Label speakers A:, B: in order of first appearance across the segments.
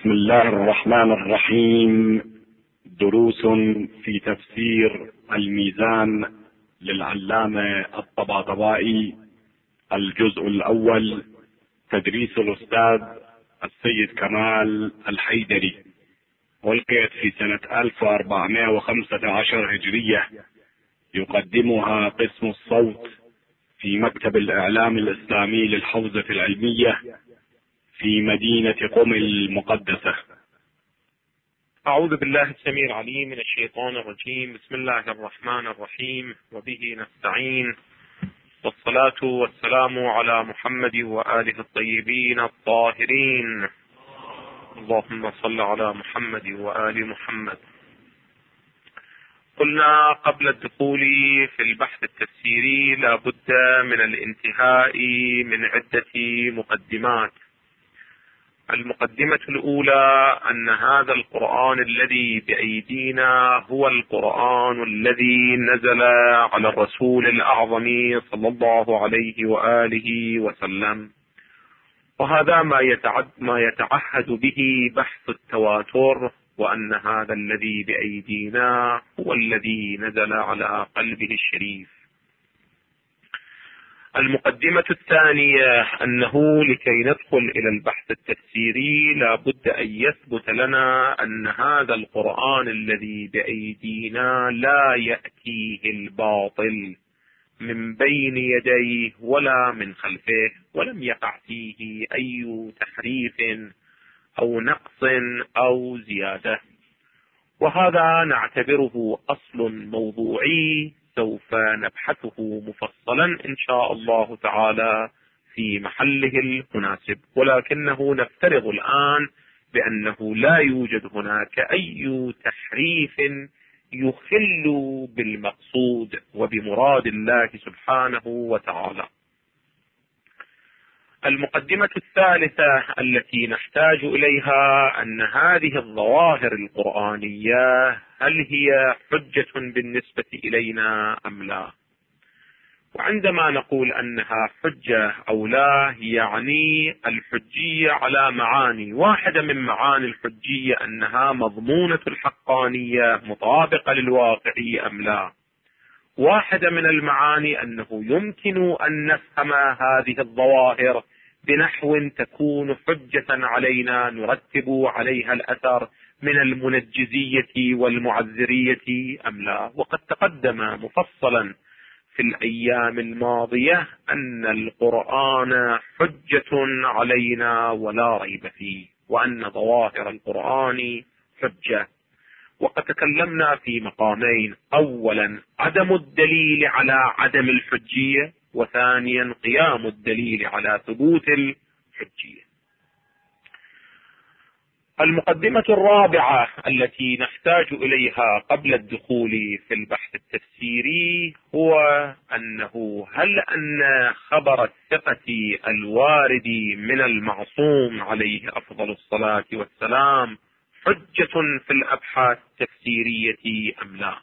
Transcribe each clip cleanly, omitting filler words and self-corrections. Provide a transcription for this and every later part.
A: بسم الله الرحمن الرحيم. دروس في تفسير الميزان للعلامة الطباطبائي، الجزء الأول، تدريس الأستاذ السيد كمال الحيدري، ألقيت في سنة 1415 هجرية. يقدمها قسم الصوت في مكتب الإعلام الإسلامي للحوزة العلمية في مدينة قم المقدسة.
B: أعوذ بالله السميع العليم من الشيطان الرجيم. بسم الله الرحمن الرحيم، وبه نستعين، والصلاة والسلام على محمد وآله الطيبين الطاهرين. اللهم صل على محمد وآل محمد. قلنا قبل الدخول في البحث التفسيري لا بد من الانتهاء من عدة مقدمات. المقدمة الأولى أن هذا القرآن الذي بأيدينا هو القرآن الذي نزل على الرسول الأعظم صلى الله عليه وآله وسلم، وهذا ما يتعهد به بحث التواتر، وأن هذا الذي بأيدينا هو الذي نزل على قلبه الشريف. المقدمة الثانية أنه لكي ندخل إلى البحث التفسيري لا بد أن يثبت لنا أن هذا القرآن الذي بأيدينا لا يأتيه الباطل من بين يديه ولا من خلفه، ولم يقع فيه أي تحريف أو نقص أو زيادة، وهذا نعتبره أصل موضوعي سوف نبحثه مفصلا إن شاء الله تعالى في محله المناسب، ولكنه نفترض الآن بأنه لا يوجد هناك أي تحريف يخل بالمقصود وبمراد الله سبحانه وتعالى. المقدمة الثالثة التي نحتاج إليها أن هذه الظواهر القرآنية هل هي حجة بالنسبة إلينا أم لا؟ وعندما نقول أنها حجة أو لا، يعني الحجية على معاني. واحدة من معاني الحجية أنها مضمونة الحقانية مطابقة للواقع أم لا. واحدة من المعاني أنه يمكن أن نفهم هذه الظواهر بنحو تكون حجة علينا نرتب عليها الأثر من المنجزية والمعذرية أم لا. وقد تقدم مفصلا في الأيام الماضية أن القرآن حجة علينا ولا ريب فيه، وأن ظواهر القرآن حجة. وقد تكلمنا في مقامين: أولا عدم الدليل على عدم الحجية، وثانيا قيام الدليل على ثبوت الحجية. المقدمة الرابعة التي نحتاج إليها قبل الدخول في البحث التفسيري هو أنه هل أن خبر الثقة الوارد من المعصوم عليه أفضل الصلاة والسلام حجة في الأبحاث التفسيرية أم لا؟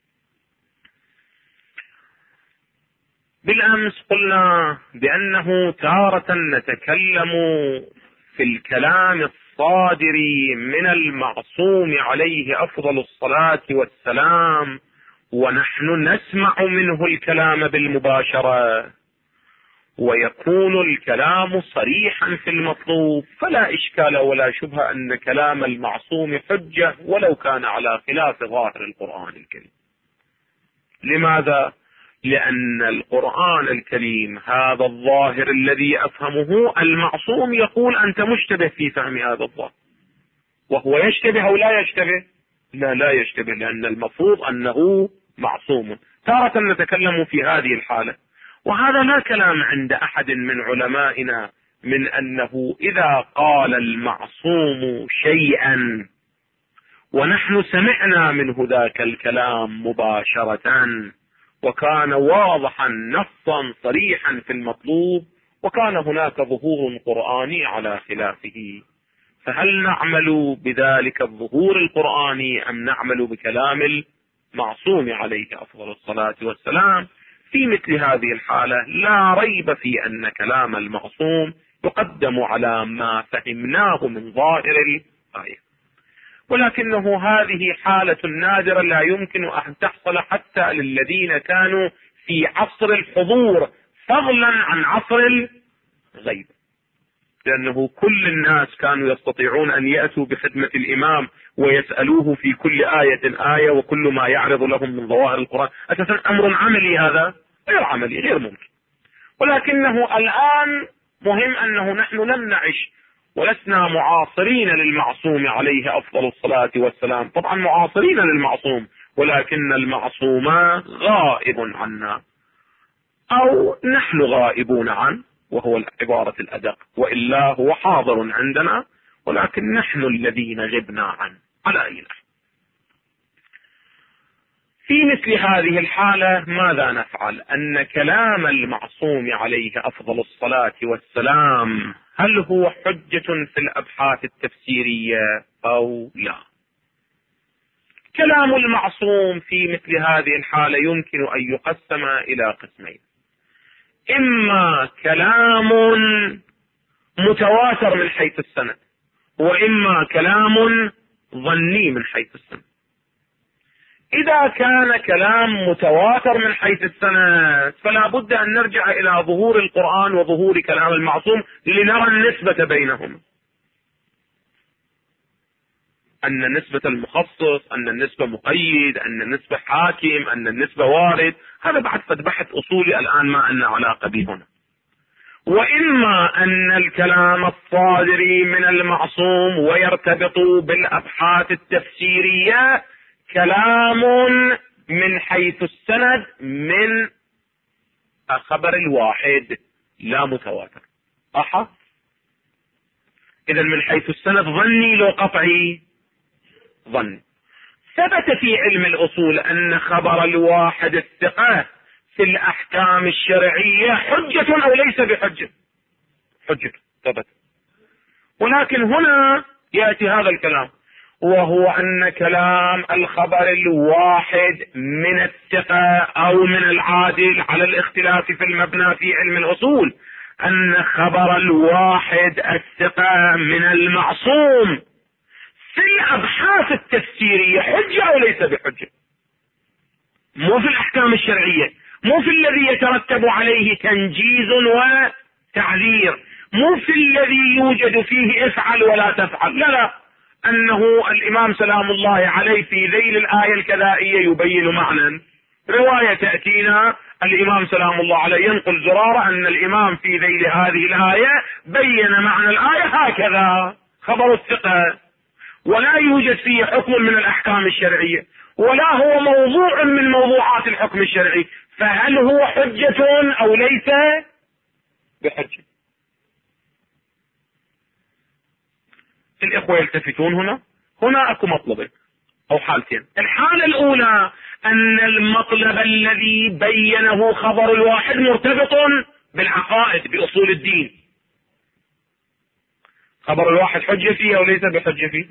B: بالأمس قلنا بأنه تارة نتكلم في الكلام الصادر من المعصوم عليه أفضل الصلاة والسلام ونحن نسمع منه الكلام بالمباشرة، ويكون الكلام صريحا في المطلوب، فلا إشكال ولا شبهة أن كلام المعصوم حجة ولو كان على خلاف ظاهر القرآن الكريم. لماذا؟ لأن القرآن الكريم هذا الظاهر الذي أفهمه المعصوم يقول أنت مشتبه في فهم هذا الظاهر، وهو يشتبه أو لا يشتبه؟ لا يشتبه، لأن المفروض أنه معصوم. تارة نتكلم في هذه الحالة، وهذا لا كلام عند أحد من علمائنا من أنه إذا قال المعصوم شيئا ونحن سمعنا منه ذاك الكلام مباشرة وكان واضحا نصا صريحا في المطلوب وكان هناك ظهور قرآني على خلافه، فهل نعمل بذلك الظهور القرآني أم نعمل بكلام المعصوم عليه أفضل الصلاة والسلام؟ في مثل هذه الحالة لا ريب في أن كلام المعصوم يقدم على ما فهمناه من ظاهر الآية، ولكنه هذه حالة نادرة لا يمكن أن تحصل حتى للذين كانوا في عصر الحضور، فضلا عن عصر الغيب، لأنه كل الناس كانوا يستطيعون أن يأتوا بخدمة الإمام ويسألوه في كل آية وكل ما يعرض لهم من ظواهر القرآن. أساسا أمر عملي، هذا غير عملي، غير ممكن. ولكنه الآن مهم أنه نحن لم نعش ولسنا معاصرين للمعصوم عليه أفضل الصلاة والسلام، طبعا معاصرين للمعصوم، ولكن المعصوم غائب عنا، أو نحن غائبون عنه، وهو العبارة الأدق، وإلا هو حاضر عندنا ولكن نحن الذين غبنا عنه على أي نحو. في مثل هذه الحالة ماذا نفعل؟ أن كلام المعصوم عليه أفضل الصلاة والسلام هل هو حجة في الأبحاث التفسيرية أو لا؟ كلام المعصوم في مثل هذه الحالة يمكن أن يقسم إلى قسمين: إما كلام متواتر من حيث السند، وإما كلام ظني من حيث السند. إذا كان كلام متواتر من حيث السند فلا بد أن نرجع إلى ظهور القرآن وظهور كلام المعصوم لنرى النسبة بينهما، أن النسبة المخصص، أن النسبة مقيد، أن النسبة حاكم، أن النسبة وارد. هذا بعد بحث أصولي الآن ما أن علاقة به هنا. وإما أن الكلام الصادر من المعصوم ويرتبط بالأبحاث التفسيرية كلام من حيث السند من خبر الواحد لا متواتر. إذا من حيث السند ظني لو قطعي؟ ظني. ثبت في علم الأصول أن خبر الواحد الثقة في الأحكام الشرعية حجة أو ليس بحجة؟ حجة، ثبت. ولكن هنا يأتي هذا الكلام، وهو أن كلام الخبر الواحد من الثقة أو من العادل على الاختلاف في المبنى في علم الأصول، أن خبر الواحد الثقة من المعصوم في الأبحاث التفسيرية حجة أو ليس بحجة؟ مو في الأحكام الشرعية، مو في الذي يترتب عليه تنجيز وتعذير، مو في الذي يوجد فيه افعل ولا تفعل، لا، أنه الإمام سلام الله عليه في ذيل الآية الكذائية يبين معنى. رواية تأتينا الإمام سلام الله عليه ينقل زرارة أن الإمام في ذيل هذه الآية بين معنى الآية هكذا، خبر الثقة، ولا يوجد فيه حكم من الأحكام الشرعية ولا هو موضوع من موضوعات الحكم الشرعي، فهل هو حجة أو ليس بحجة؟ الإخوة يلتفتون هنا أكو مطلبين أو حالتين. الحالة الأولى أن المطلب الذي بينه خبر الواحد مرتبط بالعقائد بأصول الدين. خبر الواحد حجة فيه أو ليس بحجة فيه؟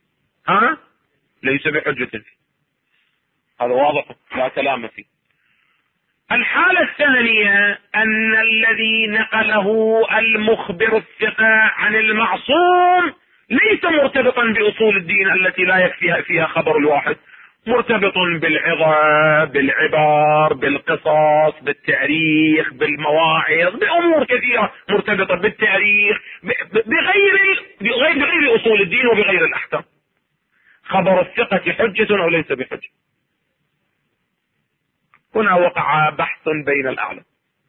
B: ليس بحجة فيه، هذا واضح لا كلام فيه. الحالة الثانية أن الذي نقله المخبر الثقة عن المعصوم ليس مرتبطا بأصول الدين التي لا يكفيها فيها خبر الواحد، مرتبط بالعظة، بالعبر، بالقصص، بالتاريخ، بالمواعظ، بأمور كثيرة مرتبطة بالتاريخ بغير أصول الدين وبغير الأحكام. خبر الثقة حجة أو ليس بحجة؟ هنا وقع بحث بين الأعلام.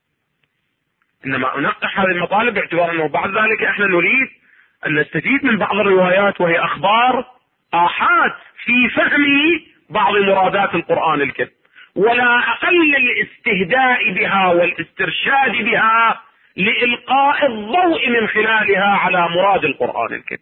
B: إنما أنقح هذه المطالب باعتبار أنه بعد ذلك احنا نريد أن نستفيد من بعض الروايات وهي أخبار آحاد في فهم بعض مرادات القرآن الكريم، ولا أقل الاستهداء بها والاسترشاد بها لإلقاء الضوء من خلالها على مراد القرآن الكريم.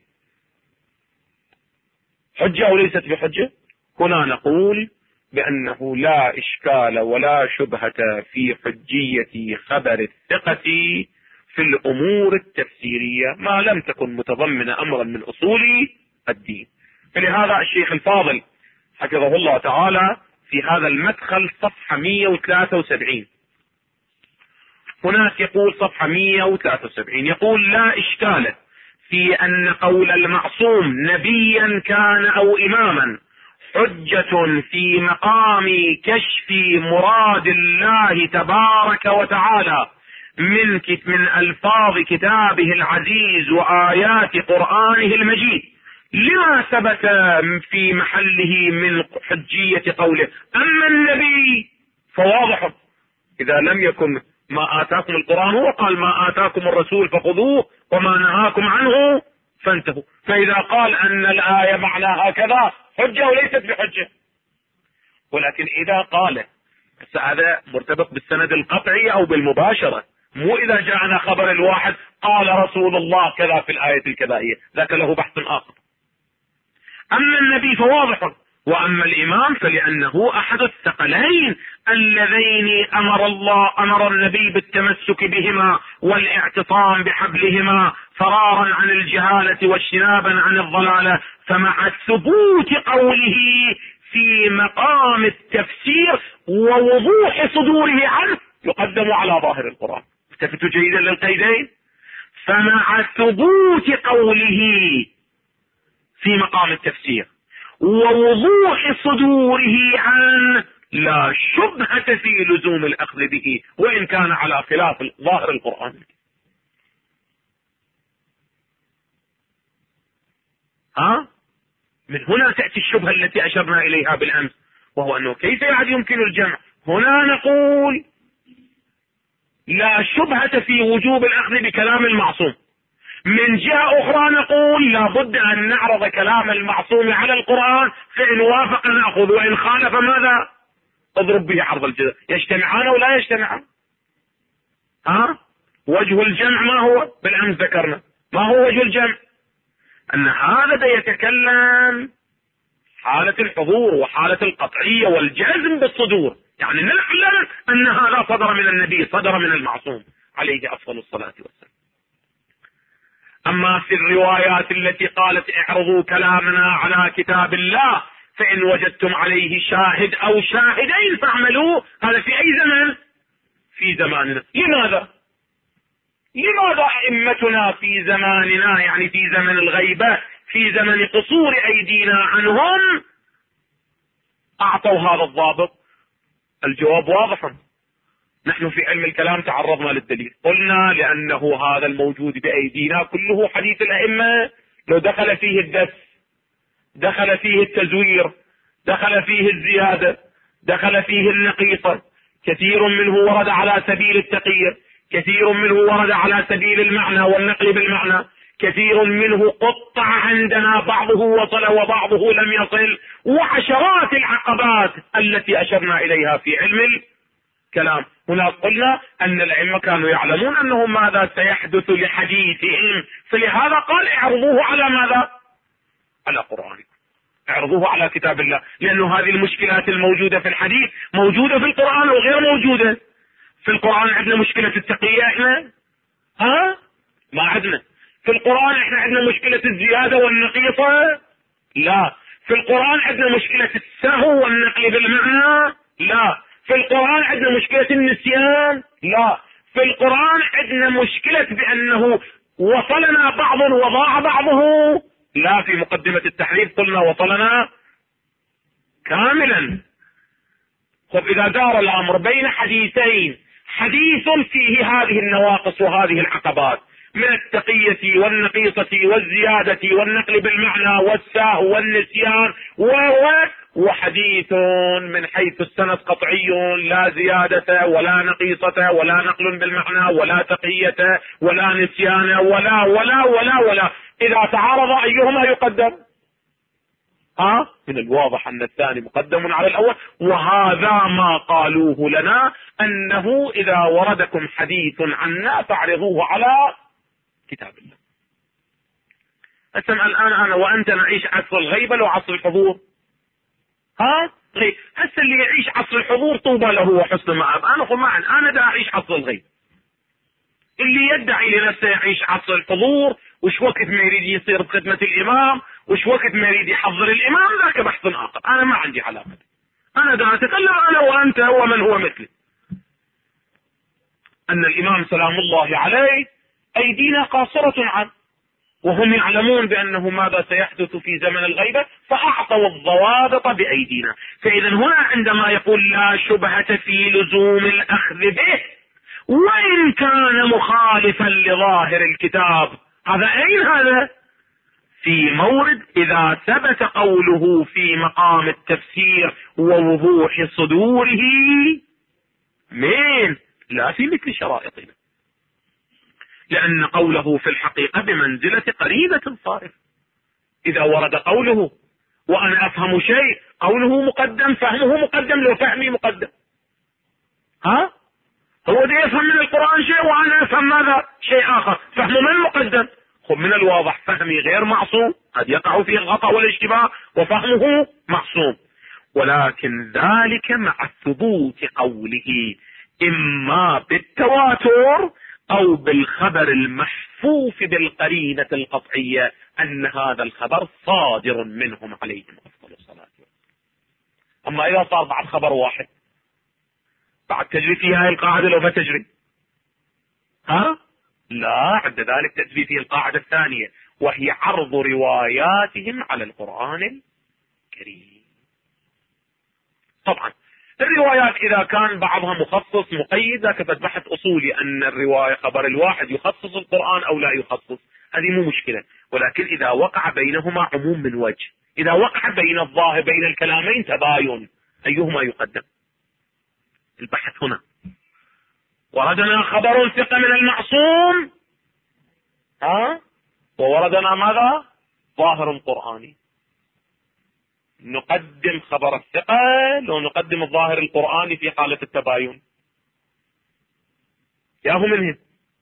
B: حجة أو ليست بحجة؟ هنا نقول بأنه لا إشكال ولا شبهة في حجية خبر الثقة في الأمور التفسيرية ما لم تكن متضمنة أمرا من أصول الدين. فلهذا الشيخ الفاضل حفظه الله تعالى في هذا المدخل صفحة 173 هناك يقول صفحة 173 يقول: لا إشكال في أن قول المعصوم نبيا كان أو إماما حجة في مقام كشف مراد الله تبارك وتعالى من ألفاظ كتابه العزيز وآيات قرآنه المجيد، لما ثبت في محله من حجية قوله. أما النبي فواضح، إذا لم يكن ما آتاكم القرآن وقال ما آتاكم الرسول فخذوه وما نهاكم عنه فانتهوا، فإذا قال أن الآية معناها كذا حجة وليست بحجة. ولكن إذا قال، هذا مرتبط بالسند القطعي أو بالمباشرة، مو إذا جاءنا خبر الواحد قال رسول الله كذا في الآية الكذائية، ذاك له بحث آخر. أما النبي فواضح، وأما الإمام فلأنه أحد الثقلين اللذين أمر النبي بالتمسك بهما والاعتصام بحبلهما فرارا عن الجهالة واجتنابا عن الضلالة. فمع ثبوت قوله في مقام التفسير ووضوح صدوره عنه يقدم على ظاهر القرآن. التفتوا جيدا للقيدين. فمع ثبوت قوله في مقام التفسير ووضوح صدوره عنه لا شبهة في لزوم الأخذ به وإن كان على خلاف ظاهر القرآن. من هنا تأتي الشبهة التي أشرنا إليها بالأمس، وهو أنه كيف يمكن الجمع. هنا نقول لا شبهة في وجوب الأخذ بكلام المعصوم، من جهة أخرى نقول لا بد أن نعرض كلام المعصوم على القرآن، فإن وافق نأخذ وإن خالف ماذا؟ اضرب به عرض الجزاء. يجتمعان ولا يجتمعان؟ وجه الجمع ما هو؟ بالأمس ذكرنا ما هو وجه الجمع، أن هذا يتكلم حالة الحضور وحالة القطعية والجزم بالصدور، يعني نعلم أن هذا صدر من النبي، صدر من المعصوم عليه أفضل الصلاة والسلام. أما في الروايات التي قالت اعرضوا كلامنا على كتاب الله فإن وجدتم عليه شاهد أو شاهدين فاعملوا، هذا في أي زمن؟ في زماننا. لماذا أئمتنا في زماننا، يعني في زمن الغيبة، في زمن قصور أيدينا عنهم، أعطوا هذا الضابط؟ الجواب واضح. نحن في علم الكلام تعرضنا للدليل، قلنا لأنه هذا الموجود بأيدينا كله حديث الأئمة، لو دخل فيه الدس، دخل فيه التزوير، دخل فيه الزيادة، دخل فيه النقيصة، كثير منه ورد على سبيل التقيير، كثير منه ورد على سبيل المعنى والنقل بالمعنى، كثير منه قطع عندنا بعضه وصل وبعضه لم يصل، وعشرات العقبات التي أشرنا إليها في علم الكلام. هنا قلنا أن الأئمة كانوا يعلمون أنه ماذا سيحدث لحديثهم، فلهذا قال اعرضوه على ماذا؟ على قرآن، اعرضوه على كتاب الله، لأنه هذه المشكلات الموجودة في الحديث موجودة في القرآن وغير موجودة. في القرآن عندنا مشكلة التقية احنا؟ ما عندنا. في القرآن احنا عندنا مشكلة الزيادة والنقيصة؟ لا. في القرآن عندنا مشكلة السهو والنقل بالمعنى؟ لا. في القرآن عندنا مشكلة النسيان؟ لا. في القرآن عندنا مشكلة بأنه وصلنا بعض وضاع بعضه؟ لا. في مقدمة التحريف قلنا وصلنا كاملا. طب إذا دار الأمر بين حديثين، حديث فيه هذه النواقص وهذه العقبات من التقية والنقيصة والزيادة والنقل بالمعنى والسهو والنسيان وحديث من حيث السند قطعي لا زيادة ولا نقيصة ولا نقل بالمعنى ولا تقية ولا نسيان ولا ولا ولا ولا، إذا تعارض أيهما يقدم؟ من الواضح أن الثاني مقدم على الأول، وهذا ما قالوه لنا أنه إذا وردكم حديث عنا فاعرضوه على كتاب الله. أسمع الآن أنا وأنت نعيش عصر الغيبة لو عصر الحضور؟ هسه اللي يعيش عصر الحضور طوبى له وحسن مآب. أنا دا أعيش عصر الغيب. اللي يدعي لنفسه يعيش عصر الحضور وش وقت ما يريد يصير بخدمة الإمام وش وقت ما يريد يحضر الإمام، ذاك بحث آخر. أنا ما عندي علاقة، أنا دا أتكلم أنا وأنت ومن هو مثلي. أن الإمام سلام الله عليه أيدينا قاصرة عنه، وهم يعلمون بأنه ماذا سيحدث في زمن الغيبة، فأعطوا الضوابط بأيدينا. فإذا هنا عندما يقول لا شبهة في لزوم الأخذ به وإن كان مخالفا لظاهر الكتاب، هذا أين هذا؟ في مورد إذا ثبت قوله في مقام التفسير ووضوح صدوره من لا في مثل شرائطنا، لأن قوله في الحقيقة بمنزلة قرينة صارفة. إذا ورد قوله وأنا أفهم شيء، قوله مقدم، فهمه مقدم لو فهمي مقدم. هو ده يفهم من القرآن شيء وأنا أفهم ماذا شيء آخر، فهمه من مقدم؟ من الواضح فهمي غير معصوم، قد يقع فيه الخطأ والاشتباه، وفهمه معصوم، ولكن ذلك مع ثبوت قوله إما بالتواتر أو بالخبر المحفوف بالقرينة القطعية أن هذا الخبر صادر منهم عليهم أفضل الصلاة والسلام. أما إذا صار بعد خبر واحد، بعد تجري فيها القاعدة لو ما تجري، لا، عند ذلك تجري فيه القاعدة الثانية، وهي عرض رواياتهم على القرآن الكريم. طبعا الروايات إذا كان بعضها مخصص مقيد، ذاك بحث أصولي أن الرواية خبر الواحد يخصص القرآن أو لا يخصص، هذه مو مشكلة. ولكن إذا وقع بينهما عموم من وجه، إذا وقع بين الظاهر بين الكلامين تباين، أيهما يقدم؟ البحث هنا. وردنا خبر ثقة من المعصوم، ووردنا ماذا؟ ظاهر قرآني. نقدم خبر الثقة لو نقدم الظاهر القرآني في حالة التباين؟ ياهو منهم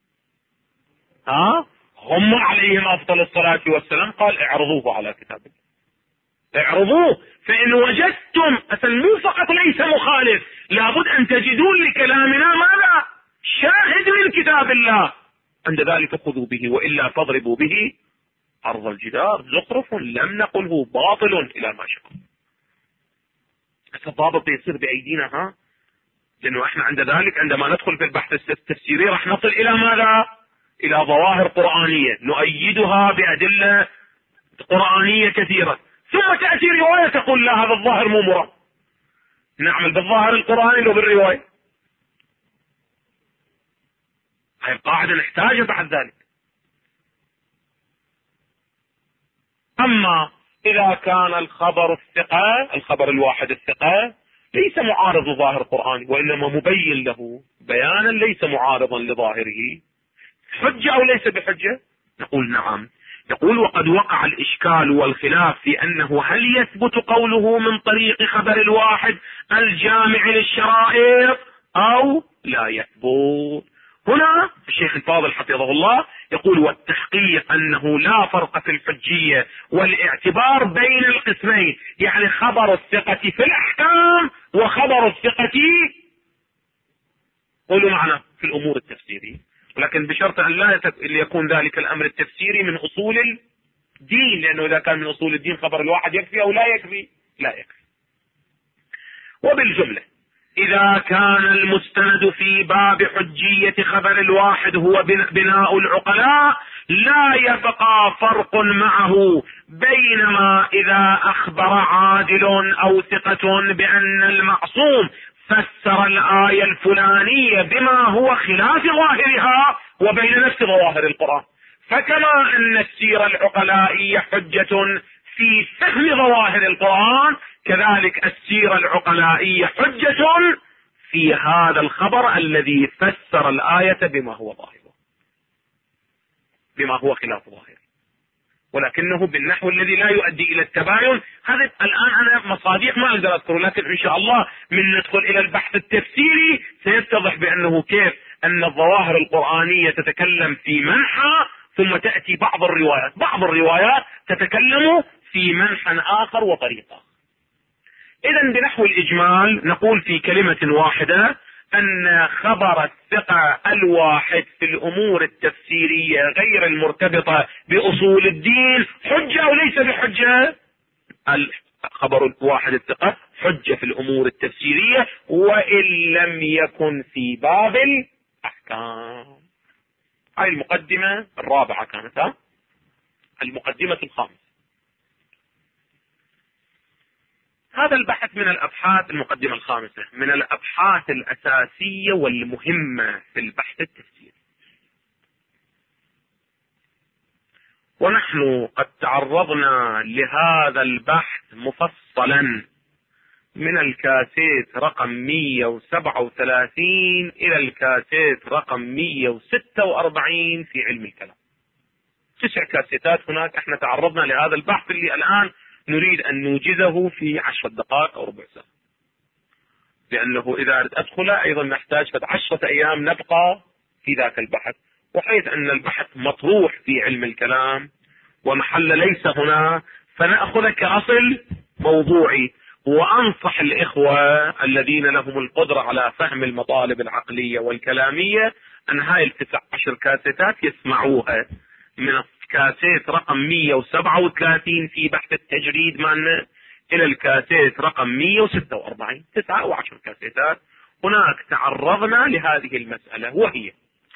B: هم عليهم أفضل الصلاة والسلام قال اعرضوه على كتاب الله، اعرضوه. فإن وجدتم مو فقط ليس مخالف، لابد أن تجدون لكلامنا ماذا؟ شاهد من كتاب الله، عند ذلك خذوا به، وإلا فاضربوا به عرض الجدار. زخرف لم نقله باطل إلى ما شاء. الضابط يصير بأيدينا، لأنه احنا عند ذلك عندما ندخل في البحث التفسيري راح نصل إلى ماذا؟ إلى ظواهر قرآنية نؤيدها بأدلة قرآنية كثيرة، ثم تأتي رواية تقول لا هذا الظاهر مو مراد، نعمل بالظاهر القرآني لو بالرواية. هاي القاعدة نحتاجها بعد ذلك. أما إذا كان الخبر الثقة، الخبر الواحد الثقة ليس معارض لظاهر قرآني، وإنما مبين له بيانا ليس معارضا لظاهره، حجة أو ليس بحجة؟ نقول نعم. يقول وقد وقع الإشكال والخلاف في أنه هل يثبت قوله من طريق خبر الواحد الجامع للشرائط أو لا يثبت. هنا الشيخ الفاضل حفظه الله يقول والتحقيق أنه لا فرق في الحجية والاعتبار بين القسمين، يعني خبر الثقة في الأحكام وخبر الثقة قولوا معنا في الأمور التفسيرية، ولكن بشرط أن لا يكون ذلك الأمر التفسيري من أصول الدين، لأنه إذا كان من أصول الدين خبر الواحد يكفي أو لا يكفي؟ لا يكفي. وبالجملة إذا كان المستند في باب حجية خبر الواحد هو بناء العقلاء، لا يبقى فرق معه بينما إذا أخبر عادل أو ثقة بأن المعصوم فسر الآية الفلانية بما هو خلاف ظاهرها وبين نفس ظواهر القرآن، فكما أن السيرة العقلائية حجة في فهم ظواهر القرآن، كذلك السيرة العقلائية حجة في هذا الخبر الذي فسر الآية بما هو ظاهره، بما هو خلاف ظاهره، ولكنه بالنحو الذي لا يؤدي إلى التباين. هذا الآن أنا مصاديق ما أقدر أذكره، لكن إن شاء الله من ندخل إلى البحث التفسيري سيتضح بأنه كيف أن الظواهر القرآنية تتكلم في منحى، ثم تأتي بعض الروايات تتكلم في منحى آخر وطريقة. إذن بنحو الإجمال نقول في كلمة واحدة أن خبر الثقة الواحد في الأمور التفسيرية غير المرتبطة بأصول الدين حجة أو ليس بحجة؟ الخبر الواحد الثقة حجة في الأمور التفسيرية وإن لم يكن في باب الأحكام. هاي المقدمة الرابعة كانت. المقدمة الخامسة. هذا البحث من الأبحاث، المقدمة الخامسة من الأبحاث الأساسية والمهمة في البحث التفسيري. ونحن قد تعرضنا لهذا البحث مفصلا من الكاسيت رقم 137 إلى الكاسيت رقم 146 في علم الكلام. 9 كاسيتات هناك احنا تعرضنا لهذا البحث اللي الآن نريد أن نوجزه في 10 دقائق أو ربع ساعة، لأنه إذا أدخل أيضا نحتاج 10 أيام نبقى في ذاك البحث، وحيث أن البحث مطروح في علم الكلام ومحل ليس هنا، فنأخذ كأصل موضوعي. وأنصح الإخوة الذين لهم القدرة على فهم المطالب العقلية والكلامية أن هاي 19 كاسيتات يسمعوها، من الكاسيت رقم 137 في بحث التجريد معنا إلى الكاسيت رقم 146. 9 أو 10 كاسيتات هناك تعرضنا لهذه المسألة، وهي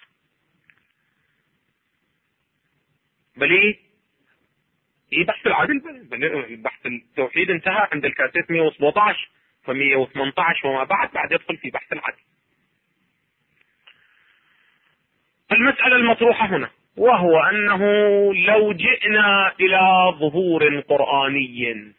B: بلي بحث العدل، بحث التوحيد انتهى عند الكاسيت 117، ف118 وما بعد يدخل في بحث العدل. المسألة المطروحة هنا وهو أنه لو جئنا إلى ظهور قرآني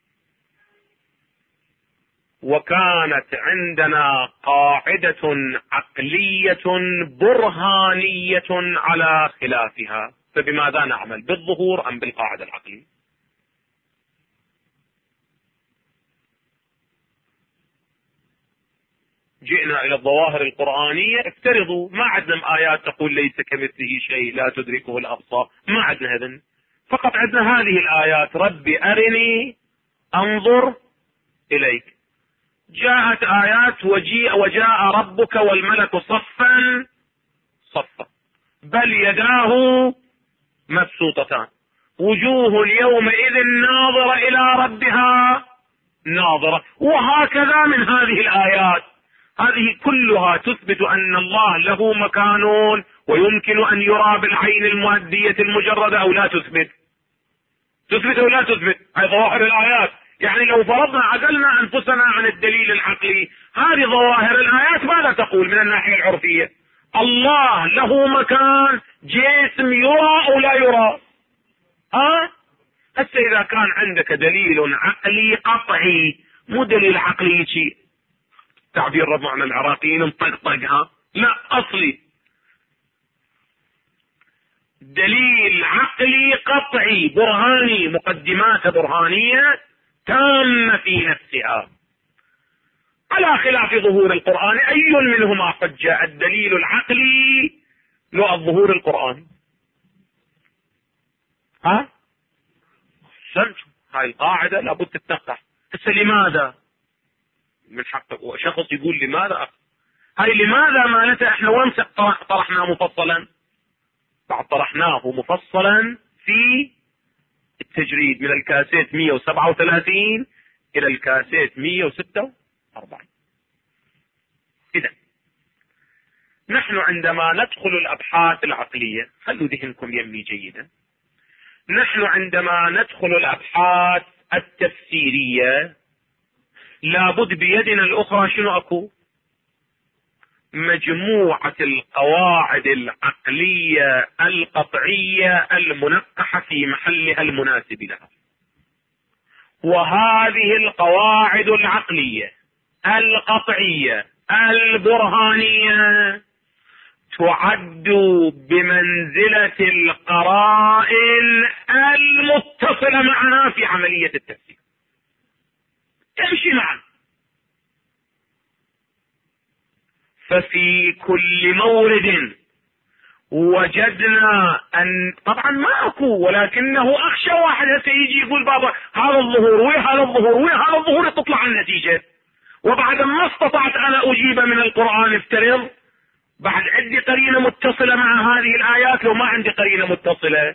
B: وكانت عندنا قاعدة عقلية برهانية على خلافها، فبماذا نعمل؟ بالظهور أم بالقاعدة العقلية؟ جئنا إلى الظواهر القرآنية، افترضوا ما عندنا آيات تقول ليس كمثله شيء لا تدركه الأبصار، ما عندنا هذن، فقط عندنا هذه الآيات: ربي أرني أنظر إليك. جاءت آيات وجاء ربك والملك صفا صفا، بل يداه مبسوطتان، وجوه يومئذ ناظرة إلى ربها ناظرة. وهكذا من هذه الآيات، هذه كلها تثبت أن الله له مكان ويمكن أن يرى بالعين المادية المجردة، أو لا تثبت؟ تثبت أو لا تثبت؟ هذه ظواهر الآيات. يعني لو فرضنا عزلنا أنفسنا عن الدليل العقلي، هذه ظواهر الآيات ماذا تقول من الناحية العرفية؟ الله له مكان، جسم يرى أو لا يرى؟ هسه إذا كان عندك دليل عقلي قطعي، مو دليل عقلي شيء تعبير ربعنا العراقيين مطقطقها، لا، أصلي دليل عقلي قطعي برهاني، مقدمات برهانية تامة في نفسها، على خلاف ظهور القرآن. أي منهما حجة؟ الدليل العقلي لو الظهور القرآني. هاي القاعدة لابد تتنقح. هسه لماذا؟ من حق شخص يقول لماذا؟ هاي لماذا مالتها احنا وين طرحناه مفصلا؟ بعد طرحناه مفصلا في التجريد من الكاسيت 137 الى الكاسيت 146. اذا نحن عندما ندخل الابحاث العقلية، خلوا ذهنكم يمي جيدا، نحن عندما ندخل الابحاث التفسيرية لابد بيدنا الاخرى شنو اكو؟ مجموعة القواعد العقلية القطعية المنقحة في محلها المناسب لها. وهذه القواعد العقلية القطعية البرهانية تعد بمنزلة القرائن المتصلة معنا في عملية التفسير، تمشي معنا. ففي كل مورد وجدنا أن طبعا ما أكو، ولكنه أخشى واحد هسه يجي يقول بابا هذا الظهور وهذا الظهور وهذا الظهور، تطلع النتيجة، وبعد ما استطعت أنا أجيب من القرآن افترض بعد عندي قرينة متصلة مع هذه الآيات. لو ما عندي قرينة متصلة،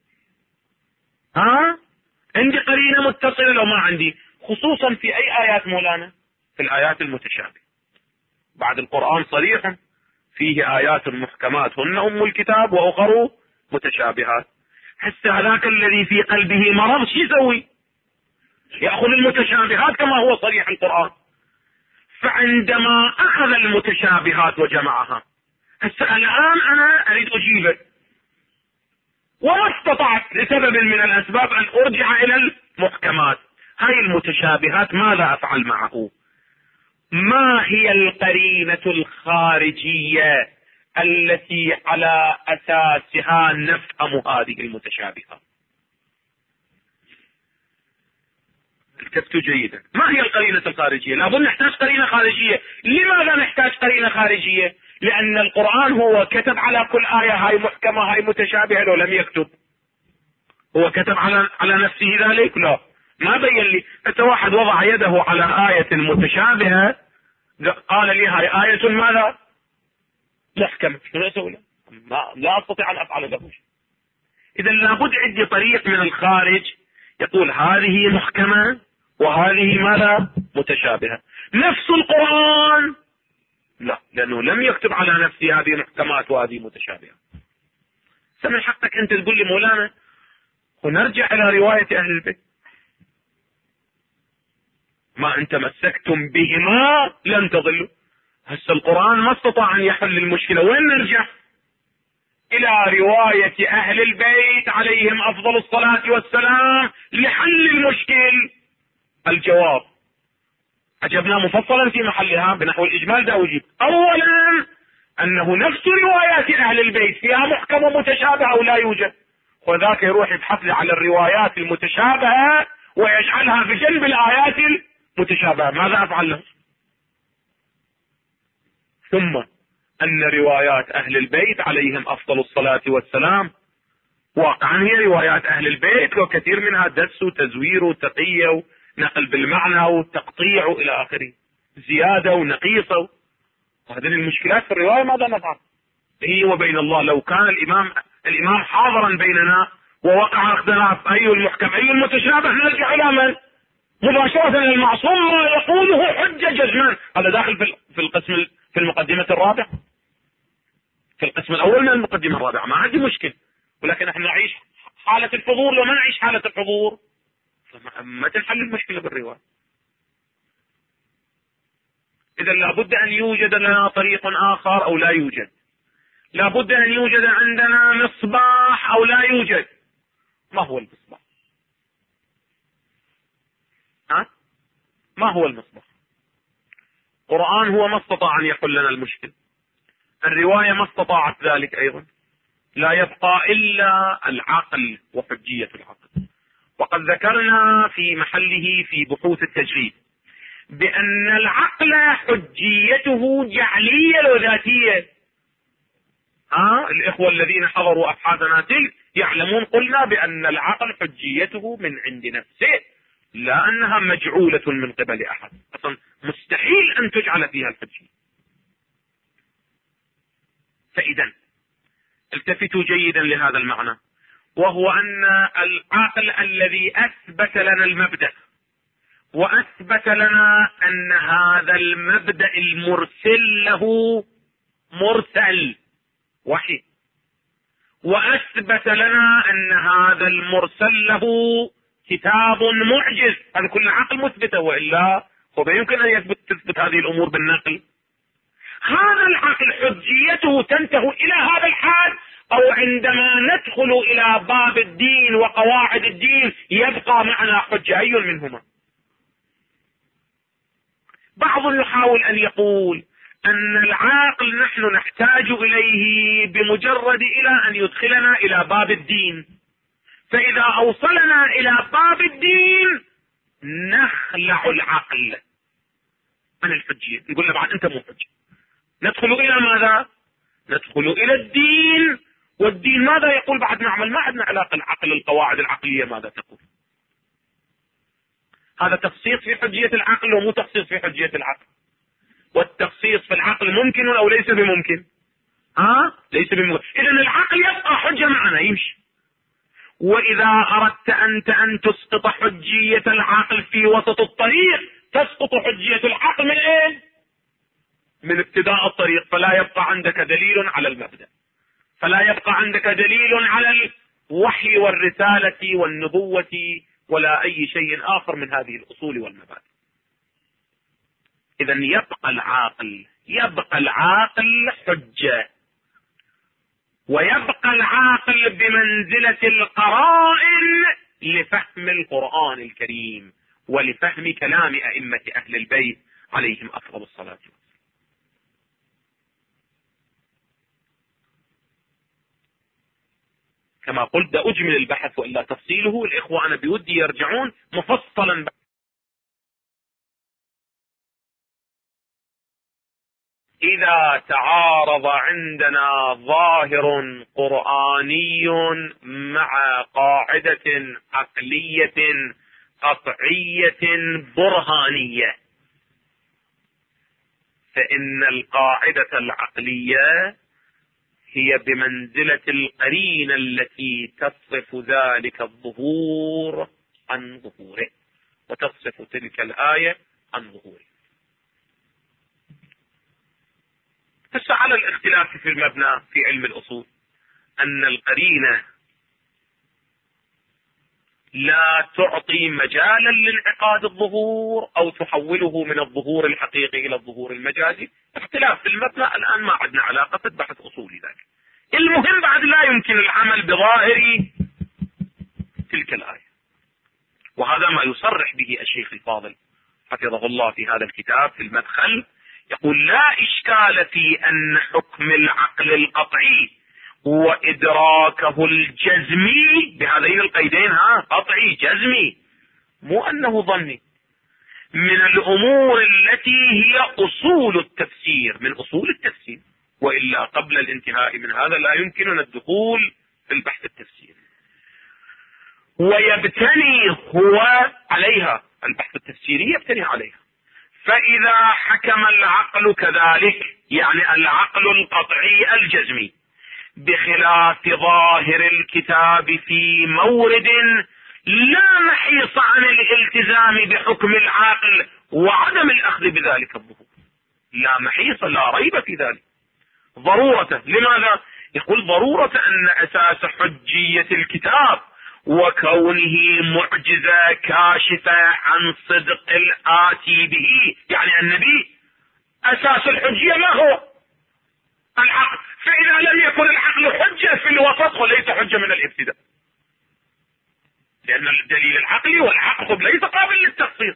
B: عندي قرينة متصلة لو ما عندي، خصوصا في أي آيات مولانا؟ في الآيات المتشابهة. بعد القرآن صريح فيه آيات محكمات هن أم الكتاب وأخر متشابهات. حتى هذاك الذي في قلبه مرض شو يسوي؟ يأخذ المتشابهات كما هو صريح القرآن. فعندما أخذ المتشابهات وجمعها، هسه الآن أنا أريد أجيبه وما استطعت لسبب من الأسباب أن أرجع إلى المحكمات. هاي المتشابهات ماذا أفعل معه؟ ما هي القرينة الخارجية التي على أساسها نفهم هذه المتشابهات؟ التفتوا جيدا. ما هي القرينة الخارجية؟ لابد نحتاج قرينة خارجية. لماذا نحتاج قرينة خارجية؟ لأن القرآن هو كتب على كل آية هاي محكمة هاي متشابهة لو لم يكتب. هو كتب على نفسه ذلك؟ لا، ما بين لي. حتى واحد وضع يده على آية متشابهة قال لي هاي آية ماذا؟ محكمة. شنو أسوي؟ لا أستطيع أن أفعل له شيء. إذا لابد عندي طريق من الخارج يقول هذه محكمة وهذه ماذا؟ متشابهة. نفس القرآن لا، لأنه لم يكتب على نفسه هذه محكمات وهذه متشابهة. سمع حقك أنت تقول لي مولانا ونرجع إلى رواية أهل البيت، ما أنت مسكتم بهما لن تضلوا. هسه القرآن ما استطاع أن يحل المشكلة، وين نرجع؟ إلى رواية أهل البيت عليهم أفضل الصلاة والسلام لحل المشكل. الجواب أجبنا مفصلا في محلها بنحو الإجمال دا وجيب. أولا أنه نفس روايات أهل البيت فيها محكم ومتشابه أو لا يوجد، وذاك يروح يبحث لي على الروايات المتشابهة ويجعلها بجنب الآيات المتشابهة. ماذا أفعل له؟ ثم أن روايات أهل البيت عليهم أفضل الصلاة والسلام واقعا هي روايات أهل البيت، وكثير منها دس وتزوير وتقية ونقل بالمعنى وتقطيع إلى آخره، زيادة ونقيصة. هذه المشكلات في الرواية ماذا نفعل؟ هي وبين الله. لو كان الإمام حاضرا بيننا ووقع اختلاف أي المحكم أي المتشابه، نرجع إلى من؟ مباشرة إلى المعصوم ما يقوله حجة جزما. هذا داخل في القسم في المقدمة الرابعة، في القسم الأول من المقدمة الرابعة. ما عندي مشكل، ولكن احنا نعيش حالة الحضور. لو ما نعيش حالة الحضور ما تنحل المشكلة بالرواية. إذا لابد أن يوجد لنا طريق آخر أو لا يوجد. لابد أن يوجد عندنا مصباح أو لا يوجد. ما هو المصباح؟ ما هو المصباح؟ القرآن هو ما استطاع أن يحل لنا المشكل، الرواية ما استطاعت ذلك أيضا. لا يبقى إلا العقل وحجية العقل. وقد ذكرنا في محله في بحوث التجريد بأن العقل حجيته جعلية وذاتية. الإخوة الذين حضروا أبحاثنا تلك يعلمون قلنا بأن العقل حجيته من عند نفسه، لا أنها مجعولة من قبل أحد. أصلا مستحيل أن تجعل فيها الحجية. فإذا التفتوا جيدا لهذا المعنى، وهو أن العقل الذي أثبت لنا المبدأ وأثبت لنا أن هذا المبدأ المرسل له مرسل وحي، وأثبت لنا أن هذا المرسل له كتاب معجز. هذا كل عقل مثبته، وإلا هو يمكن أن تثبت هذه الأمور بالنقل. هذا العقل حجيته تنتهي إلى هذا الحال، أو عندما ندخل إلى باب الدين وقواعد الدين يبقى معنا حجة. أي منهما؟ بعض يحاول أن يقول أن العاقل نحن نحتاج إليه بمجرد إلى أن يدخلنا إلى باب الدين، فإذا أوصلنا إلى باب الدين نخلع العقل عن الحجية، نقول له بعد أنت مو حجة. ندخل إلى ماذا؟ ندخل إلى الدين، والدين ماذا يقول بعد نعمل؟ ما عندنا علاقة العقل، القواعد العقلية ماذا تقول. هذا تخصيص في حجية العقل ومو تخصيص في حجية العقل. والتخصيص في العقل ممكن أو ليس بممكن؟ ليس بممكن. إذن العقل يبقى حجة معنا يمشي. وإذا أردت أنت أن تسقط حجية العقل في وسط الطريق، تسقط حجية العقل من أين؟ من ابتداء الطريق. فلا يبقى عندك دليل على المبدأ، فلا يبقى عندك دليل على الوحي والرسالة والنبوة ولا أي شيء آخر من هذه الأصول والمبادئ. إذن يبقى العاقل حجة، ويبقى العاقل بمنزلة القرائن لفهم القرآن الكريم ولفهم كلام أئمة أهل البيت عليهم أفضل الصلاة والسلام. كما قلت أجمل البحث وإلا تفصيله، الإخوة أنا بودي يرجعون مفصلا. إذا تعارض عندنا ظاهر قرآني مع قاعدة عقلية قطعية برهانية، فإن القاعدة العقلية هي بمنزلة القرينة التي تصرف ذلك الظهور عن ظهوره، وتصرف تلك الآية عن ظهوره. هسه على الاختلاف في المبنى في علم الأصول أن القرينة لا تعطي مجالا لانعقاد الظهور أو تحوله من الظهور الحقيقي إلى الظهور المجازي. اختلاف في المبنى الآن ما عندنا علاقة بحث أصولي ذلك. المهم بعد لا يمكن العمل بظاهر تلك الآية، وهذا ما يصرح به الشيخ الفاضل حفظه الله في هذا الكتاب في المدخل. يقول لا إشكال في أن حكم العقل القطعي وإدراكه الجزمي بهذين القيدين، قطعي جزمي مو أنه ظني، من الأمور التي هي أصول التفسير، من أصول التفسير، وإلا قبل الانتهاء من هذا لا يمكننا الدخول في البحث التفسيري. ويبتني هو عليها، البحث التفسيري يبتني عليها. فإذا حكم العقل كذلك، يعني العقل القطعي الجزمي، بخلاف ظاهر الكتاب في مورد لا محيص عن الالتزام بحكم العقل وعدم الأخذ بذلك الظهور، لا محيص لا ريب في ذلك. ضرورة، لماذا؟ يقول ضرورة أن أساس حجية الكتاب وكونه معجزة كاشفة عن صدق الآتي به، يعني النبي أساس الحجية ما هو؟ العقل. فإذا لم يكن العقل حجة في الوسط وليس حجة من الابتداء، لأن الدليل العقلي والعقل ليس قابل للتخصيص.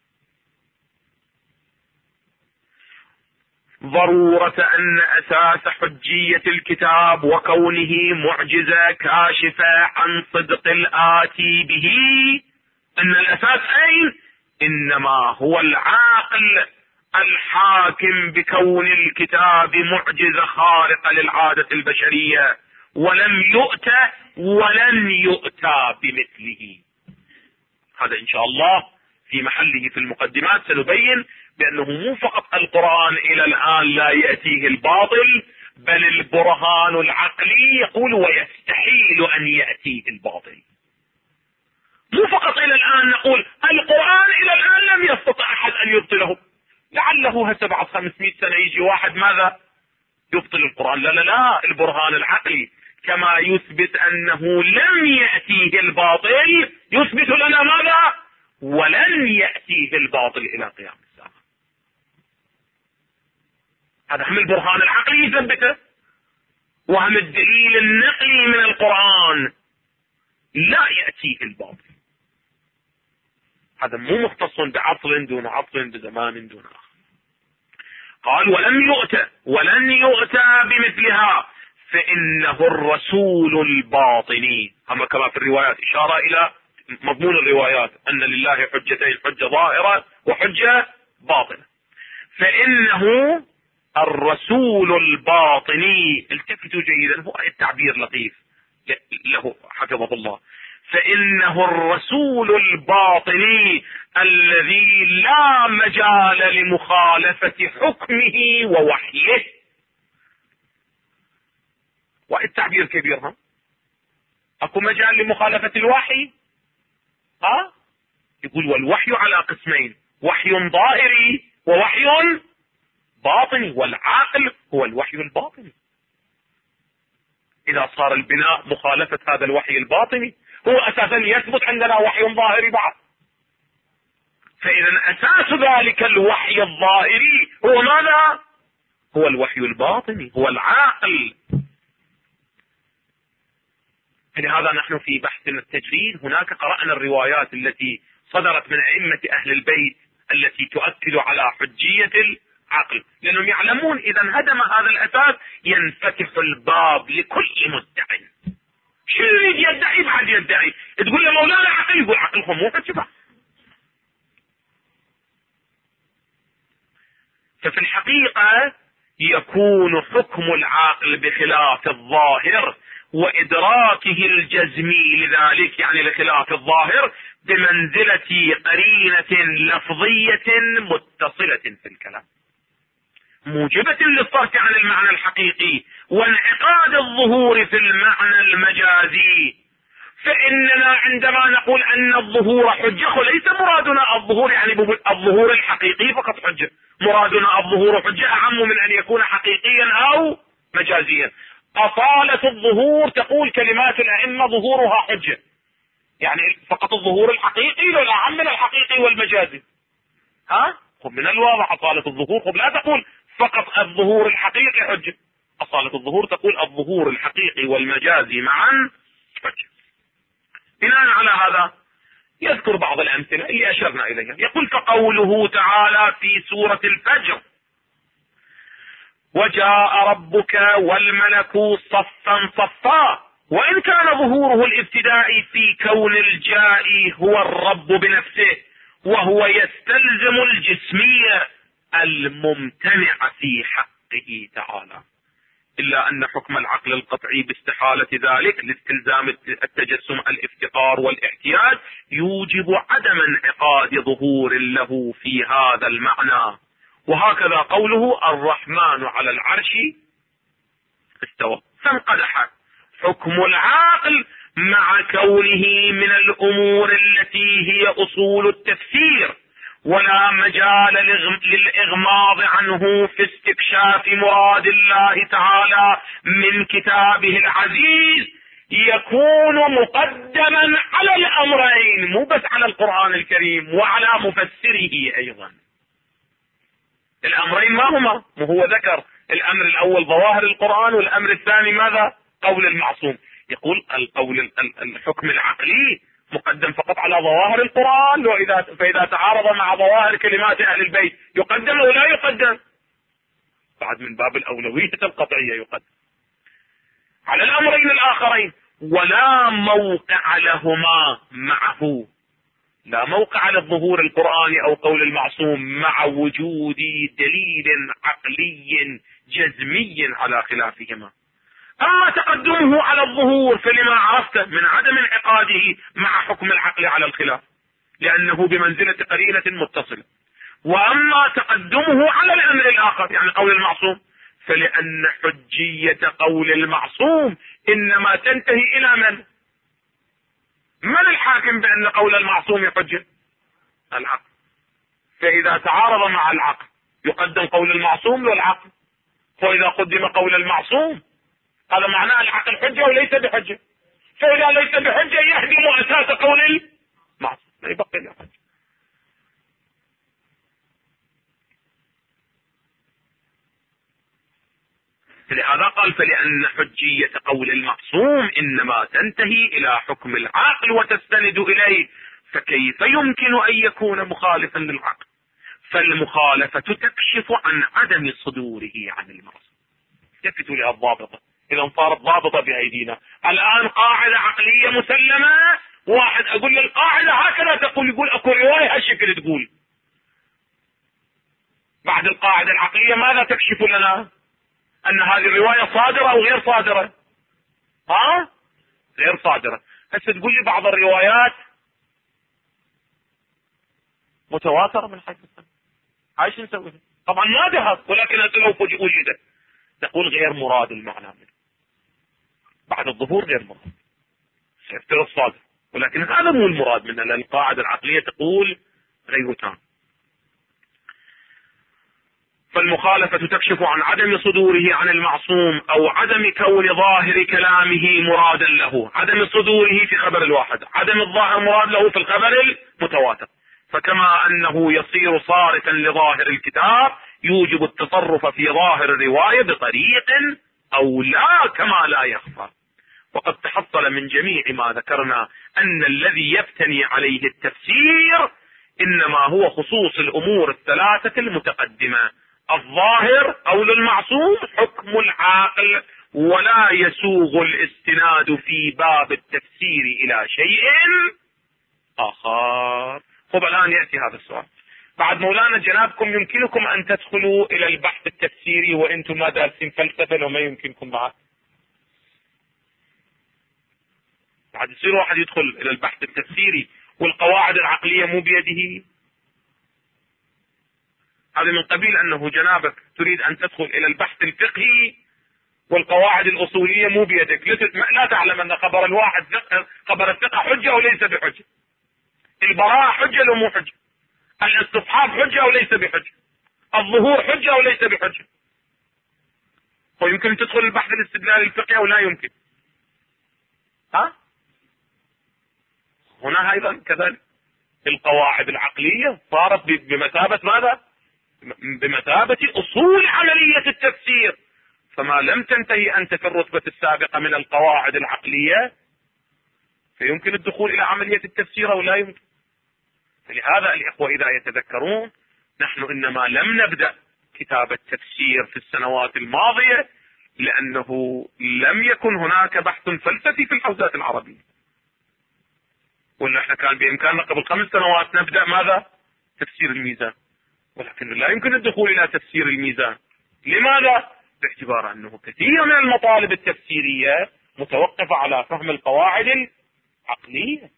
B: ضرورة أن أساس حجية الكتاب وكونه معجزة كاشفة عن صدق الآتي به، أن الأساس أين؟ إنما هو العاقل الحاكم بكون الكتاب معجزة خارقة للعادة البشرية ولم يؤتى ولن يؤتى بمثله. هذا إن شاء الله في محله في المقدمات سنبين بأنه مو فقط القرآن إلى الآن لا يأتيه الباطل، بل البرهان العقلي يقول ويستحيل أن يأتيه الباطل. مو فقط إلى الآن نقول القرآن إلى الآن لم يستطع أحد أن يبطله، لعله هسه بعد 500 سنة يجي واحد ماذا يبطل القرآن. لا لا لا، البرهان العقلي كما يثبت أنه لم يأتيه الباطل يثبت لنا ماذا؟ ولن يأتيه الباطل إلى قيام الساعة. هذا هم البرهان العقلي يثبته، وهم الدليل النقلي من القرآن لا يأتيه الباطل. هذا مو مختص بعصر دون عصر بزمان دون آخر. قال ولن يؤتى بمثلها فإنه الرسول الباطني. أما كما في الروايات إشارة إلى مضمون الروايات أن لله حجتين، حجة ظاهرة وحجة باطنة. فإنه الرسول الباطني، التفتوا جيدا، هو التعبير لطيف له حفظه الله. فإنه الرسول الباطني الذي لا مجال لمخالفة حكمه ووحيه. والتعبير كبير، اكو مجال لمخالفة الوحي؟ يقول والوحي على قسمين، وحي ظاهري ووحي باطني، والعاقل هو الوحي الباطني. إذا صار البناء مخالفة هذا الوحي الباطني. هو أساسا يثبت عندنا وحي ظاهري بعد. فإذا أساس ذلك الوحي الظاهري هو ماذا؟ هو الوحي الباطني، هو العاقل. لهذا نحن في بحثنا التجريد هناك قرأنا الروايات التي صدرت من أئمة أهل البيت التي تؤكد على حجية العقل، لأنهم يعلمون إذا انهدم هذا الأساس ينفتح الباب لكل مدعي. شو يريد يدعي بعد يدعي؟ تقول له مولانا عقل، يقول عقلكم مو حجة. ففي الحقيقة يكون حكم العاقل بخلاف الظاهر وإدراكه الجزمي لذلك، يعني لخلاف الظاهر، بمنزلة قرينة لفظية متصلة في الكلام موجبة للصرف عن المعنى الحقيقي وانعقاد الظهور في المعنى المجازي. فإننا عندما نقول أن الظهور حجة ليس مرادنا الظهور يعني الظهور الحقيقي فقط حجة، مرادنا الظهور حجة أعم من أن يكون حقيقيا أو مجازيا. أصالة الظهور تقول كلمات الأئمة ظهورها حجة، يعني فقط الظهور الحقيقي ولا أعم من الحقيقي والمجازي؟ خب من الواضح أصالة الظهور، خب لا تقول فقط الظهور الحقيقي حجة، أصالة الظهور تقول الظهور الحقيقي والمجازي معا حجة. بناء على هذا يذكر بعض الأمثلة اللي أشرنا إليها. يقول فقوله تعالى في سورة الفجر: وجاء ربك والملك صفا صفا، وإن كان ظهوره الابتدائي في كون الجاء هو الرب بنفسه، وهو يستلزم الجسمية الممتنع في حقه تعالى، إلا أن حكم العقل القطعي باستحالة ذلك لاستلزام التجسم الافتقار والاحتياج يوجب عدم انعقاد ظهور له في هذا المعنى. وهكذا قوله الرحمن على العرش استوى، فانقدح حكم العاقل مع كونه من الأمور التي هي أصول التفسير، ولا مجال للإغماض عنه في استكشاف مراد الله تعالى من كتابه العزيز، يكون مقدما على الأمرين، مو بس على القرآن الكريم وعلى مفسره أيضا. الأمرين ما هما؟ وهو ذكر الأمر الأول ظواهر القرآن، والأمر الثاني ماذا؟ قول المعصوم. يقول الحكم العقلي مقدم فقط على ظواهر القرآن، فإذا تعارض مع ظواهر كلمات أهل البيت يقدم أو لا يقدم؟ بعد من باب الأولوية القطعية يقدم على الأمرين الآخرين، ولا موقع لهما معه، لا موقع للظهور القرآني أو قول المعصوم مع وجود دليل عقلي جزمي على خلافهما. أما تقدمه على الظهور فلما عرفته من عدم انعقاده مع حكم العقل على الخلاف، لأنه بمنزلة قرينة متصلة. وأما تقدمه على الأمر الآخر يعني قول المعصوم، فلأن حجية قول المعصوم إنما تنتهي إلى من الحاكم بأن قول المعصوم حجة؟ العقل. فإذا تعارض مع العقل يقدم قول المعصوم والعقل، فإذا قدم قول المعصوم هذا معناه العقل حجة وليس بحجة، فإذا ليس بحجة يهدم أساس قول المعصوم، ما يبقى له حجة. لهذا قال فلأن حجية قول المعصوم إنما تنتهي إلى حكم العقل وتستند إليه، فكيف يمكن أن يكون مخالفا للعقل؟ فالمخالفة تكشف عن عدم صدوره عن المعصوم. التفتوا لها الضابطة، إذا صارت ضابطة بأيدينا الآن قاعدة عقلية مسلمة، واحد أقول للقاعدة هكذا تقول، يقول أكو رواية هالشكل تقول، بعد القاعدة العقلية ماذا تكشف لنا؟ أن هذه الرواية صادرة أو غير صادرة؟ غير صادرة. هسه تقول لي بعض الروايات متواترة من حيث السنة، هاي شو نسوي؟ طبعا ما ذهب، ولكن لو وجدت تقول غير مراد المعنى منه بعد الظهور، غير مراد سيفترض صادر، ولكن هذا مو المراد منه، لأن القاعدة العقلية تقول غير تام. فالمخالفة تكشف عن عدم صدوره عن المعصوم أو عدم كون ظاهر كلامه مرادا له، عدم صدوره في خبر الواحد، عدم الظاهر مراد له في الخبر المتواتر. فكما أنه يصير صارفا لظاهر الكتاب يوجب التصرف في ظاهر الرواية بطريق أو لا كما لا يخفى. وقد تحصل من جميع ما ذكرنا أن الذي يبتني عليه التفسير إنما هو خصوص الأمور الثلاثة المتقدمة: الظاهر قول المعصوم، حكم العاقل، ولا يسوغ الاستناد في باب التفسير إلى شيء آخر. خب الآن يأتي هذا السؤال: بعد مولانا جنابكم يمكنكم أن تدخلوا إلى البحث التفسيري وأنتم ما دارسين فلسفة، وما يمكنكم بعد يصير واحد يدخل إلى البحث التفسيري والقواعد العقلية مو بيده؟ هذا من قبيل أنه جنابك تريد أن تدخل إلى البحث الفقهي والقواعد الأصولية مو بيدك، لا تعلم أن خبر الواحد خبر الثقة حجة وليس بحجة، البراءة حجة لو مو حجة، الاستصحاب حجة وليس بحجة، الظهور حجة وليس بحجة. ويمكن تدخل البحث الاستدلال الفقهي أو لا يمكن؟ هنا أيضا كذلك القواعد العقلية صارت بمثابة ماذا؟ بمثابة أصول عملية التفسير. فما لم تنتهي أنت في الرتبة السابقة من القواعد العقلية فيمكن الدخول إلى عملية التفسير أو لا يمكن. فلهذا الإخوة إذا يتذكرون نحن إنما لم نبدأ كتاب التفسير في السنوات الماضية لأنه لم يكن هناك بحث فلسفي في الحوزات العربية، ولا احنا كان بإمكاننا قبل 5 سنوات نبدأ ماذا؟ تفسير الميزان، ولكن لا يمكن الدخول إلى تفسير الميزان. لماذا؟ باعتبار أنه كثير من المطالب التفسيرية متوقفة على فهم القواعد العقلية.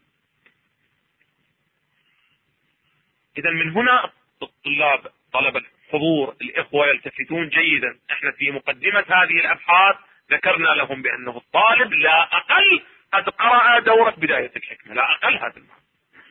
B: إذا من هنا الطلاب طلب الحضور الإخوة يلتفتون جيدا. احنا في مقدمة هذه الأبحاث ذكرنا لهم بأنه الطالب لا أقل قد قرأ دورة بداية الحكمة، لا أقل هذا المعنى،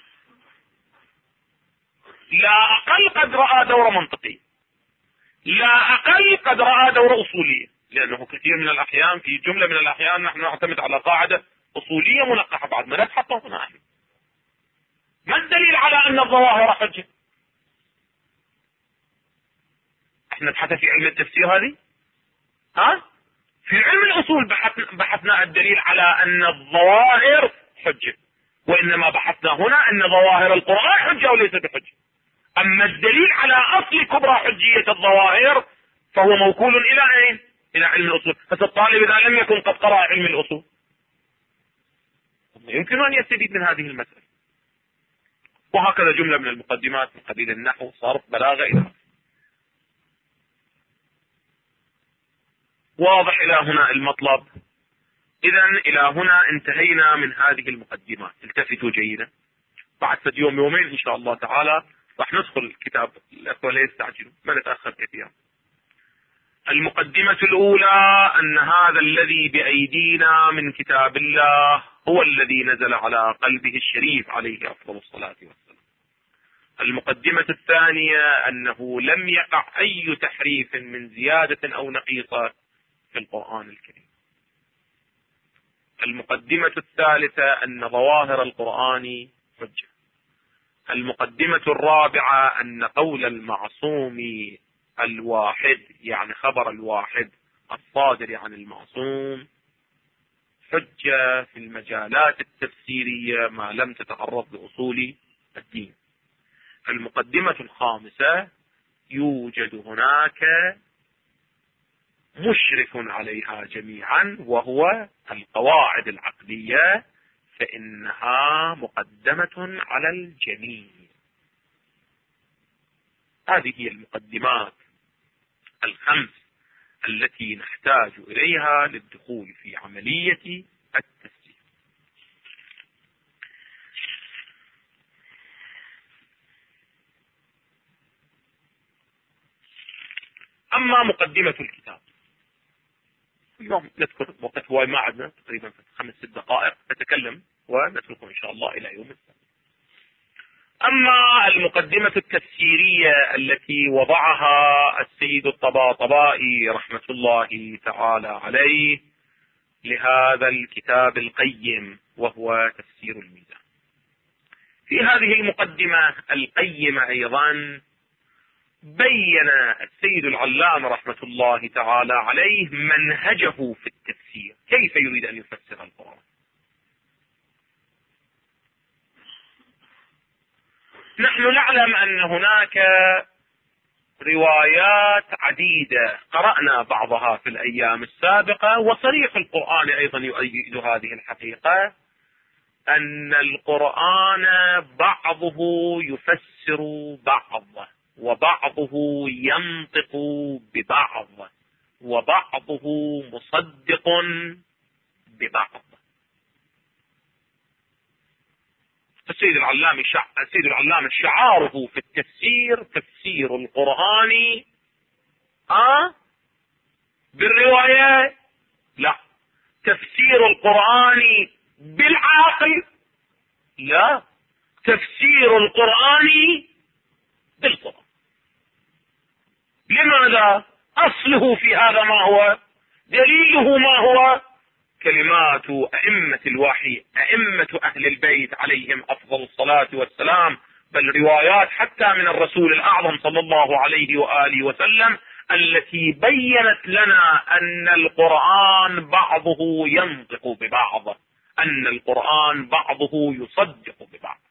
B: لا أقل قد رأى دورة منطقية، لا أقل قد رأى دورة أصولية، لأنه كثير من الأحيان في جملة من الأحيان نحن نعتمد على قاعدة أصولية منقحة بعد ما نبحث هنا. ما الدليل على أن الظواهر حجة؟ احنا نبحث في علم التفسير هذه؟ في علم الأصول بحثنا الدليل على أن الظواهر حجة، وإنما بحثنا هنا أن ظواهر القرآن حجة وليس بحجة. أما الدليل على أصل كبرى حجية الظواهر فهو موكول إلى أين؟ إلى علم الأصول. فالطالب إذا لم يكن قد قرأ علم الأصول يمكن أن يستفيد من هذه المسألة. وهكذا جملة من المقدمات من قبيل النحو، صرف، بلاغة، إلى واضح إلى هنا المطلب. إذا إلى هنا انتهينا من هذه المقدمات. التفتوا جيدا، بعد يوم يومين إن شاء الله تعالى راح ندخل الكتاب. الأخوة لا يستعجلوا، ما نتأخر كثيرا. المقدمة الأولى أن هذا الذي بأيدينا من كتاب الله هو الذي نزل على قلبه الشريف عليه أفضل الصلاة والسلام. المقدمة الثانية أنه لم يقع أي تحريف من زيادة أو نقيصة في القرآن الكريم. المقدمة الثالثة أن ظواهر القرآن حجة. المقدمة الرابعة أن قول المعصوم الواحد، يعني خبر الواحد الصادر عن المعصوم، حجة في المجالات التفسيرية ما لم تتعرض لأصول الدين. المقدمة الخامسة يوجد هناك مشرف عليها جميعا وهو القواعد العقلية، فإنها مقدمة على الجميع. هذه هي المقدمات الخمس التي نحتاج إليها للدخول في عملية التفسير. أما مقدمة الكتاب، اليوم نذكر وقت هواي ما عدنا، تقريبا 5-6 دقائق نتكلم ونتركه إن شاء الله إلى يوم السبت. أما المقدمة التفسيرية التي وضعها السيد الطباطبائي رحمة الله تعالى عليه لهذا الكتاب القيم وهو تفسير الميزان، في هذه المقدمة القيمة أيضا بين السيد العلامة رحمة الله تعالى عليه منهجه في التفسير، كيف يريد أن يفسر القرآن. نحن نعلم أن هناك روايات عديدة قرأنا بعضها في الأيام السابقة، وصريح القرآن أيضا يؤيد هذه الحقيقة، أن القرآن بعضه يفسر بعض، وبعضه ينطق ببعض، وبعضه مصدق ببعض. السيد العلامة شعاره في التفسير تفسير القرآن بالرواية، لا. تفسير القرآن بالعاقل، لا. تفسير القرآن بالقرآن. لماذا؟ أصله في هذا ما هو؟ دليله ما هو؟ كلمات أئمة الوحي، أئمة أهل البيت عليهم أفضل الصلاة والسلام، بل روايات حتى من الرسول الأعظم صلى الله عليه وآله وسلم التي بيّنت لنا أن القرآن بعضه ينطق ببعض، أن القرآن بعضه يصدق ببعض.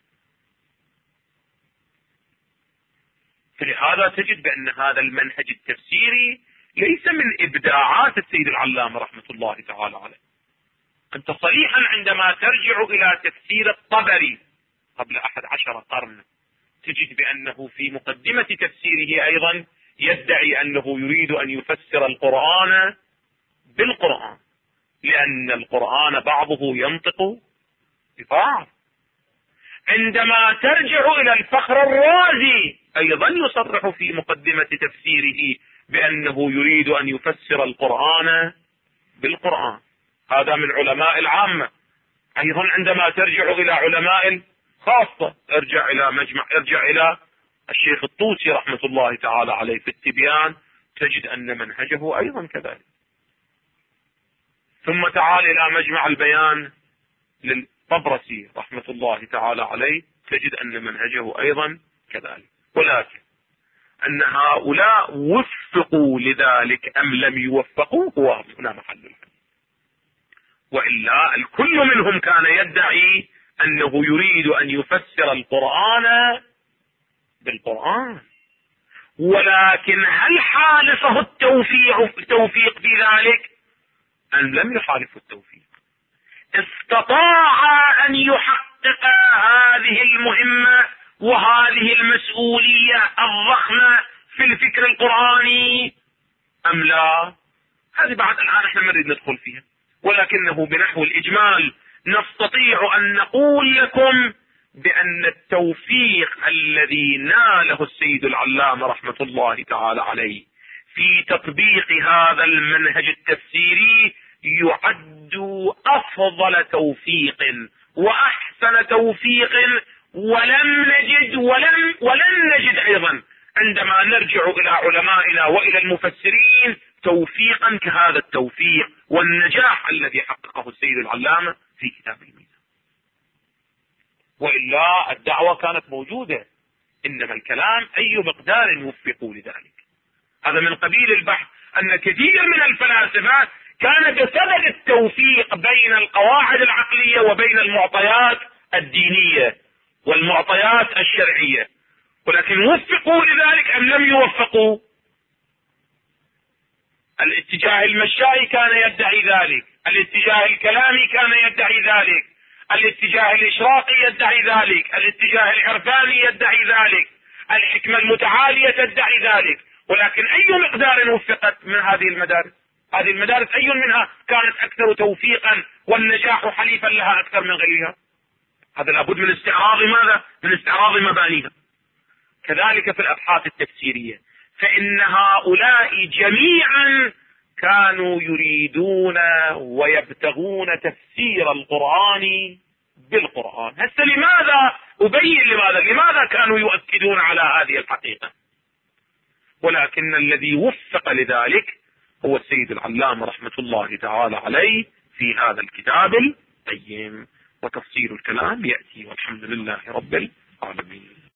B: فلهذا تجد بأن هذا المنهج التفسيري ليس من إبداعات السيد العلامة رحمة الله تعالى عليه. أنت صريحا عندما ترجع إلى تفسير الطبري قبل 11 قرن تجد بأنه في مقدمة تفسيره أيضا يدعي أنه يريد أن يفسر القرآن بالقرآن، لأن القرآن بعضه ينطق ببعض. عندما ترجع إلى الفخر الرازي أيضا يصرح في مقدمة تفسيره بأنه يريد أن يفسر القرآن بالقرآن، هذا من علماء العامة. أيضا عندما ترجع إلى علماء خاصة ارجع إلى الشيخ الطوسي رحمة الله تعالى عليه في التبيان تجد أن منهجه أيضا كذلك. ثم تعال إلى مجمع البيان للطبرسي رحمة الله تعالى عليه تجد أن منهجه أيضا كذلك. ولكن أن هؤلاء وفقوا لذلك أم لم يوفقوا هو هنا محل الحديث. وإلا الكل منهم كان يدعي أنه يريد أن يفسر القرآن بالقرآن، ولكن هل حالفه التوفيق في ذلك أم لم يحالفه التوفيق؟ استطاع أن يحقق هذه المهمة وهذه المسؤولية الضخمة في الفكر القرآني أم لا؟ هذه بعد الآن احنا ما نريد ندخل فيها، ولكنه بنحو الإجمال نستطيع أن نقول لكم بأن التوفيق الذي ناله السيد العلامة رحمة الله تعالى عليه في تطبيق هذا المنهج التفسيري يعد أفضل توفيق وأحسن توفيق، ولن نجد أيضا عندما نرجع إلى علمائنا وإلى المفسرين توفيقا كهذا التوفيق والنجاح الذي حققه السيد العلامة في كتاب الميزان. وإلا الدعوة كانت موجودة، إنما الكلام أي مقدار يوفقوا لذلك. هذا من قبيل البحث أن كثير من الفلاسفة كان بسبب التوفيق بين القواعد العقلية وبين المعطيات الدينية والمعطيات الشرعية، ولكن وفقوا لذلك أم لم يوفقوا؟ الاتجاه المشائي كان يدعي ذلك، الاتجاه الكلامي كان يدعي ذلك، الاتجاه الإشراقي يدعي ذلك، الاتجاه العرفاني يدعي ذلك، الحكمة المتعالية تدعي ذلك، ولكن أي مقدار وفقت من هذه المدارس؟ هذه المدارس أي منها كانت أكثر توفيقا والنجاح حليفا لها أكثر من غيرها؟ هذا لابد من استعراض ماذا؟ من استعراض مبانيها. كذلك في الأبحاث التفسيرية، فإن هؤلاء جميعا كانوا يريدون ويبتغون تفسير القرآن بالقرآن. هسه لماذا أبين لماذا كانوا يؤكدون على هذه الحقيقة. ولكن الذي وفق لذلك هو السيد العلامة رحمة الله تعالى عليه في هذا الكتاب القيم، وتفصيل الكلام يأتي، والحمد لله رب العالمين.